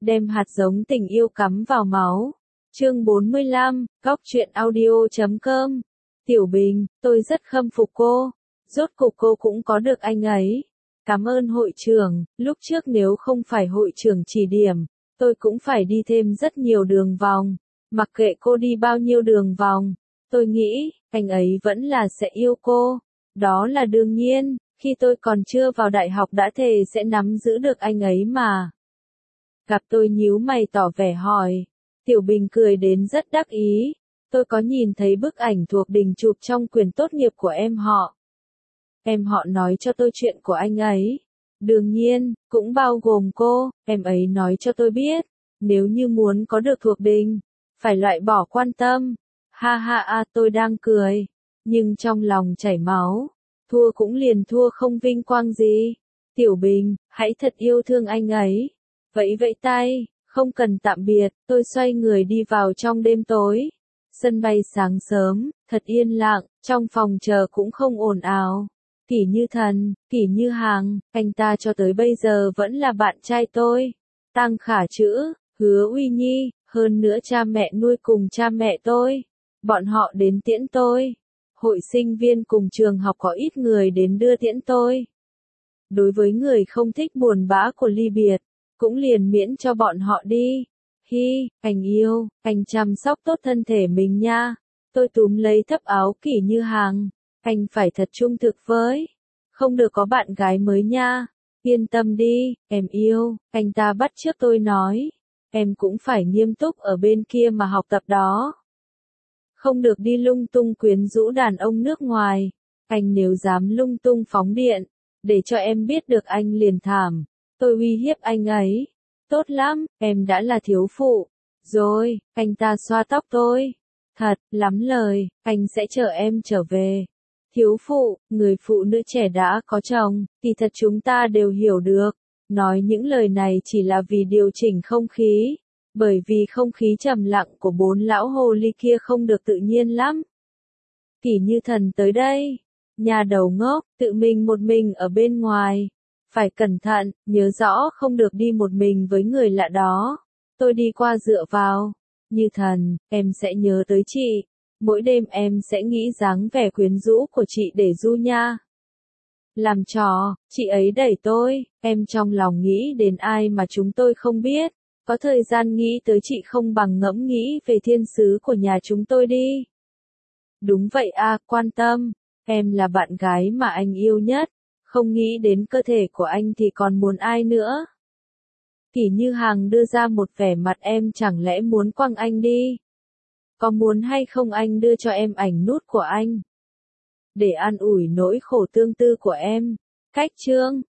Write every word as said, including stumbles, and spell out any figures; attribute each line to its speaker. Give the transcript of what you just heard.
Speaker 1: đem hạt giống tình yêu cắm vào máu. Chương bốn mươi lăm, góc truyện audio chấm com. Tiểu Bình, tôi rất khâm phục cô. Rốt cục cô cũng có được anh ấy. Cảm ơn hội trưởng, lúc trước nếu không phải hội trưởng chỉ điểm, tôi cũng phải đi thêm rất nhiều đường vòng. Mặc kệ cô đi bao nhiêu đường vòng, tôi nghĩ, anh ấy vẫn là sẽ yêu cô. Đó là đương nhiên, khi tôi còn chưa vào đại học đã thề sẽ nắm giữ được anh ấy mà. Gặp tôi nhíu mày tỏ vẻ hỏi. Tiểu Bình cười đến rất đắc ý. Tôi có nhìn thấy bức ảnh thuộc đình chụp trong quyển tốt nghiệp của em họ. Em họ nói cho tôi chuyện của anh ấy. Đương nhiên, cũng bao gồm cô, em ấy nói cho tôi biết. Nếu như muốn có được thuộc đình, phải loại bỏ quan tâm. Ha ha a tôi đang cười. Nhưng trong lòng chảy máu. Thua cũng liền thua không vinh quang gì. Tiểu Bình, hãy thật yêu thương anh ấy. Vẫy vẫy tay, không cần tạm biệt, tôi xoay người đi vào trong đêm tối. Sân bay sáng sớm, thật yên lặng, trong phòng chờ cũng không ồn ào. Kỷ Như Thần, Kỷ Như Hằng, anh ta cho tới bây giờ vẫn là bạn trai tôi. Tăng Khả Trữ, Hứa Uy Nhi, hơn nữa cha mẹ nuôi cùng cha mẹ tôi. Bọn họ đến tiễn tôi. Hội sinh viên cùng trường học có ít người đến đưa tiễn tôi. Đối với người không thích buồn bã của ly biệt, cũng liền miễn cho bọn họ đi. Hi, anh yêu, anh chăm sóc tốt thân thể mình nha. Tôi túm lấy thấp áo Kỷ Như Hằng. Anh phải thật trung thực với. Không được có bạn gái mới nha. Yên tâm đi, em yêu, anh ta bắt chước tôi nói. Em cũng phải nghiêm túc ở bên kia mà học tập đó. Không được đi lung tung quyến rũ đàn ông nước ngoài. Anh nếu dám lung tung phóng điện, để cho em biết được anh liền thảm. Tôi uy hiếp anh ấy. Tốt lắm, em đã là thiếu phụ. Rồi, anh ta xoa tóc tôi. Thật, lắm lời, anh sẽ chờ em trở về. Thiếu phụ, người phụ nữ trẻ đã có chồng, thì thật chúng ta đều hiểu được. Nói những lời này chỉ là vì điều chỉnh không khí. Bởi vì không khí trầm lặng của bốn lão hồ ly kia không được tự nhiên lắm. Kỷ Như Thần tới đây. Nhà đầu ngốc, tự mình một mình ở bên ngoài. Phải cẩn thận, nhớ rõ không được đi một mình với người lạ đó. Tôi đi qua dựa vào. Như Thần, em sẽ nhớ tới chị. Mỗi đêm em sẽ nghĩ dáng vẻ quyến rũ của chị để du nha. Làm trò, chị ấy đẩy tôi, em trong lòng nghĩ đến ai mà chúng tôi không biết. Có thời gian nghĩ tới chị không bằng ngẫm nghĩ về thiên sứ của nhà chúng tôi đi. Đúng vậy a, quan tâm. Em là bạn gái mà anh yêu nhất. Không nghĩ đến cơ thể của anh thì còn muốn ai nữa. Kỷ Như Hằng đưa ra một vẻ mặt em chẳng lẽ muốn quăng anh đi. Có muốn hay không anh đưa cho em ảnh nút của anh. Để an ủi nỗi khổ tương tư của em. Cách chương.